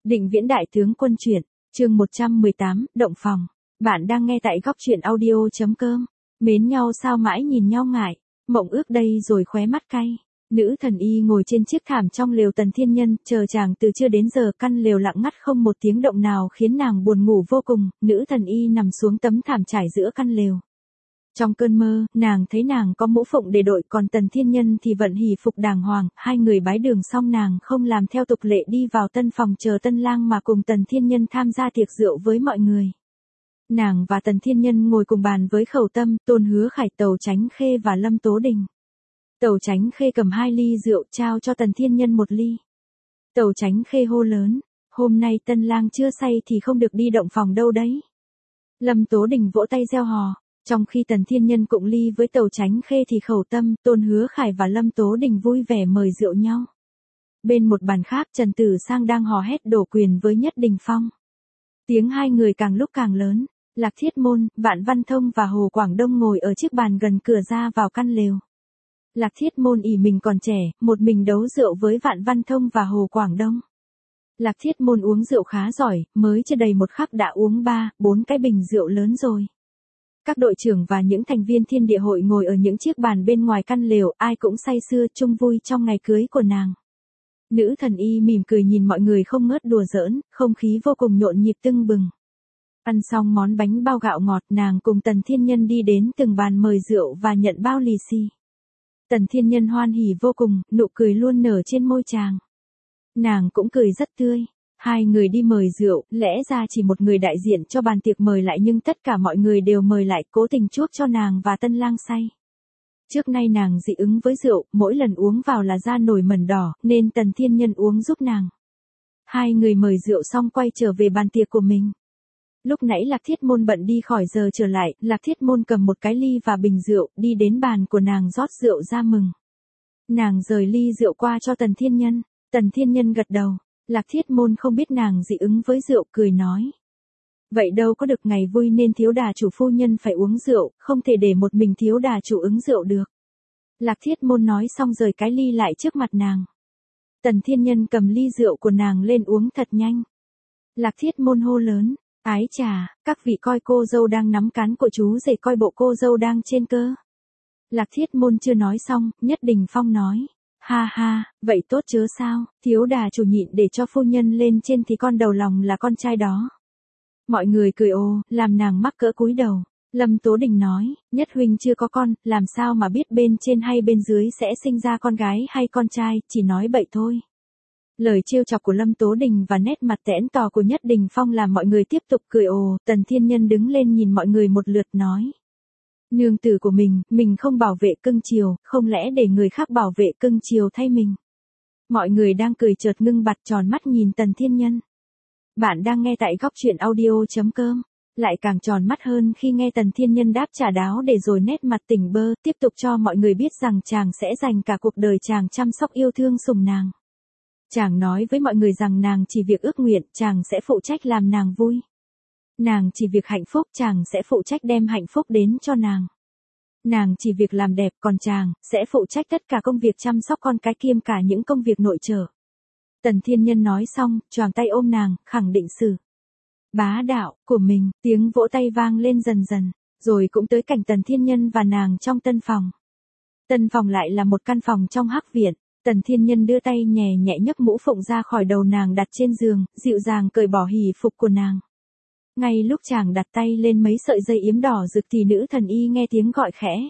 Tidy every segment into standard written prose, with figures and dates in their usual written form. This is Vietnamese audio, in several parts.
Định Viễn Đại Tướng Quân truyện, chương 118, Động Phòng. Bạn đang nghe tại Góc Audio.com. Mến nhau sao mãi nhìn nhau ngại, mộng ước đây rồi khóe mắt cay. Nữ thần y ngồi trên chiếc thảm trong lều Tần Thiên Nhân, chờ chàng từ trưa đến giờ, căn lều lặng ngắt không một tiếng động nào khiến nàng buồn ngủ vô cùng. Nữ thần y nằm xuống tấm thảm trải giữa căn lều. Trong cơn mơ, nàng thấy nàng có mũ phụng để đội, còn Tần Thiên Nhân thì vận hỷ phục đàng hoàng. Hai người bái đường xong, nàng không làm theo tục lệ đi vào tân phòng chờ tân lang mà cùng Tần Thiên Nhân tham gia tiệc rượu với mọi người. Nàng và Tần Thiên Nhân ngồi cùng bàn với Khẩu Tâm, Tôn Hứa Khải, Tầu Chánh Khê và Lâm Tố Đình. Tầu Chánh Khê cầm 2 ly rượu trao cho Tần Thiên Nhân 1 ly. Tầu Chánh Khê hô lớn, hôm nay tân lang chưa say thì không được đi động phòng đâu đấy. Lâm Tố Đình vỗ tay reo hò. Trong khi Tần Thiên Nhân cụng ly với Tầu Chánh Khê thì Khẩu Tâm, Tôn Hứa Khải và Lâm Tố Đình vui vẻ mời rượu nhau. Bên một bàn khác, Trần Tử Sang đang hò hét đổ quyền với Nhất Đình Phong. Tiếng hai người càng lúc càng lớn. Lạc Thiết Môn, Vạn Văn Thông và Hồ Quảng Đông ngồi ở chiếc bàn gần cửa ra vào căn lều. Lạc Thiết Môn ỷ mình còn trẻ, một mình đấu rượu với Vạn Văn Thông và Hồ Quảng Đông. Lạc Thiết Môn uống rượu khá giỏi, mới chưa đầy một khắc đã uống 3-4 cái bình rượu lớn rồi. Các đội trưởng và những thành viên Thiên Địa Hội ngồi ở những chiếc bàn bên ngoài căn lều, ai cũng say sưa chung vui trong ngày cưới của nàng. Nữ thần y mỉm cười nhìn mọi người không ngớt đùa giỡn, không khí vô cùng nhộn nhịp tưng bừng. Ăn xong món bánh bao gạo ngọt, nàng cùng Tần Thiên Nhân đi đến từng bàn mời rượu và nhận bao lì xì. Tần Thiên Nhân hoan hỉ vô cùng, nụ cười luôn nở trên môi chàng. Nàng cũng cười rất tươi. Hai người đi mời rượu, lẽ ra chỉ một người đại diện cho bàn tiệc mời lại, nhưng tất cả mọi người đều mời lại, cố tình chuốc cho nàng và tân lang say. Trước nay nàng dị ứng với rượu, mỗi lần uống vào là da nổi mẩn đỏ, nên Tần Thiên Nhân uống giúp nàng. Hai người mời rượu xong quay trở về bàn tiệc của mình. Lúc nãy Lạc Thiết Môn bận đi khỏi giờ trở lại, Lạc Thiết Môn cầm một cái ly và bình rượu, đi đến bàn của nàng rót rượu ra mừng. Nàng rời ly rượu qua cho Tần Thiên Nhân. Tần Thiên Nhân gật đầu. Lạc Thiết Môn không biết nàng dị ứng với rượu, cười nói. Vậy đâu có được, ngày vui nên thiếu đà chủ phu nhân phải uống rượu, không thể để một mình thiếu đà chủ ứng rượu được. Lạc Thiết Môn nói xong rời cái ly lại trước mặt nàng. Tần Thiên Nhân cầm ly rượu của nàng lên uống thật nhanh. Lạc Thiết Môn hô lớn, ái chà, các vị coi cô dâu đang nắm cán của chú rể, coi bộ cô dâu đang trên cơ. Lạc Thiết Môn chưa nói xong, Nhất Đình Phong nói. Ha ha, vậy tốt chớ sao, thiếu đà chủ nhịn để cho phu nhân lên trên thì con đầu lòng là con trai đó. Mọi người cười ồ, làm nàng mắc cỡ cúi đầu. Lâm Tố Đình nói, Nhất huynh chưa có con, làm sao mà biết bên trên hay bên dưới sẽ sinh ra con gái hay con trai, chỉ nói bậy thôi. Lời trêu chọc của Lâm Tố Đình và nét mặt tẽn tò của Nhất Đình Phong làm mọi người tiếp tục cười ồ. Tần Thiên Nhân đứng lên nhìn mọi người một lượt nói. Nương tử của mình không bảo vệ cưng chiều, không lẽ để người khác bảo vệ cưng chiều thay mình. Mọi người đang cười chợt ngưng bặt tròn mắt nhìn Tần Thiên Nhân. Bạn đang nghe tại Góc Audio.com. Lại càng tròn mắt hơn khi nghe Tần Thiên Nhân đáp trả đáo để rồi nét mặt tỉnh bơ, tiếp tục cho mọi người biết rằng chàng sẽ dành cả cuộc đời chàng chăm sóc yêu thương sủng nàng. Chàng nói với mọi người rằng nàng chỉ việc ước nguyện, chàng sẽ phụ trách làm nàng vui. Nàng chỉ việc hạnh phúc, chàng sẽ phụ trách đem hạnh phúc đến cho nàng. Nàng chỉ việc làm đẹp, còn chàng sẽ phụ trách tất cả công việc chăm sóc con cái kiêm cả những công việc nội trợ. Tần Thiên Nhân nói xong, choàng tay ôm nàng, khẳng định sự bá đạo của mình. Tiếng vỗ tay vang lên dần dần, rồi cũng tới cảnh Tần Thiên Nhân và nàng trong tân phòng. Tân phòng lại là một căn phòng trong hắc viện. Tần Thiên Nhân đưa tay nhẹ nhẹ nhấc mũ phụng ra khỏi đầu nàng đặt trên giường, dịu dàng cởi bỏ hỷ phục của nàng. Ngay lúc chàng đặt tay lên mấy sợi dây yếm đỏ rực thì nữ thần y nghe tiếng gọi khẽ.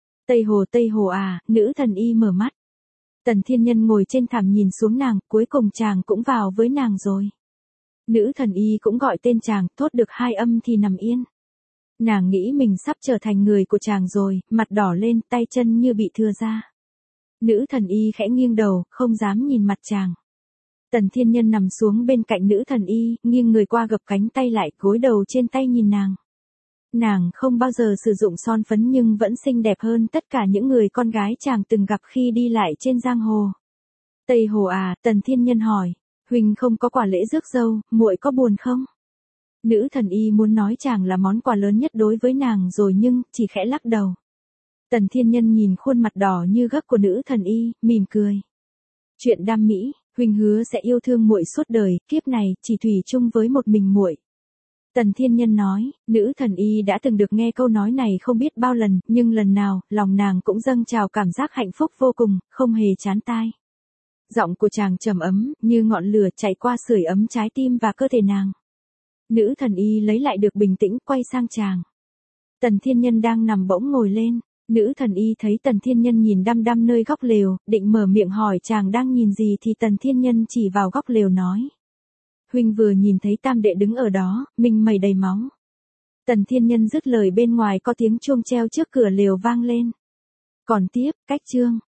Tây Hồ à, nữ thần y mở mắt. Tần Thiên Nhân ngồi trên thảm nhìn xuống nàng, cuối cùng chàng cũng vào với nàng rồi. Nữ thần y cũng gọi tên chàng, thốt được 2 âm thì nằm yên. Nàng nghĩ mình sắp trở thành người của chàng rồi, mặt đỏ lên, tay chân như bị thưa ra. Nữ thần y khẽ nghiêng đầu, không dám nhìn mặt chàng. Tần Thiên Nhân nằm xuống bên cạnh nữ thần y, nghiêng người qua gập cánh tay lại, gối đầu trên tay nhìn nàng. Nàng không bao giờ sử dụng son phấn nhưng vẫn xinh đẹp hơn tất cả những người con gái chàng từng gặp khi đi lại trên giang hồ. Tây Hồ à, Tần Thiên Nhân hỏi, huynh không có quà lễ rước dâu, muội có buồn không? Nữ thần y muốn nói chàng là món quà lớn nhất đối với nàng rồi nhưng chỉ khẽ lắc đầu. Tần Thiên Nhân nhìn khuôn mặt đỏ như gấc của nữ thần y, mỉm cười. Chuyện đam mỹ, Huynh hứa sẽ yêu thương muội suốt đời, kiếp này chỉ thủy chung với một mình muội. Tần Thiên Nhân nói, nữ thần y đã từng được nghe câu nói này không biết bao lần, nhưng lần nào, lòng nàng cũng dâng trào cảm giác hạnh phúc vô cùng, không hề chán tai. Giọng của chàng trầm ấm, như ngọn lửa chạy qua sưởi ấm trái tim và cơ thể nàng. Nữ thần y lấy lại được bình tĩnh, quay sang chàng. Tần Thiên Nhân đang nằm bỗng ngồi lên. Nữ thần y thấy Tần Thiên Nhân nhìn đăm đăm nơi góc lều, định mở miệng hỏi chàng đang nhìn gì thì Tần Thiên Nhân chỉ vào góc lều nói. Huynh vừa nhìn thấy tam đệ đứng ở đó, mình mày đầy máu. Tần Thiên Nhân dứt lời bên ngoài có tiếng chuông treo trước cửa lều vang lên. Còn tiếp, cách chương.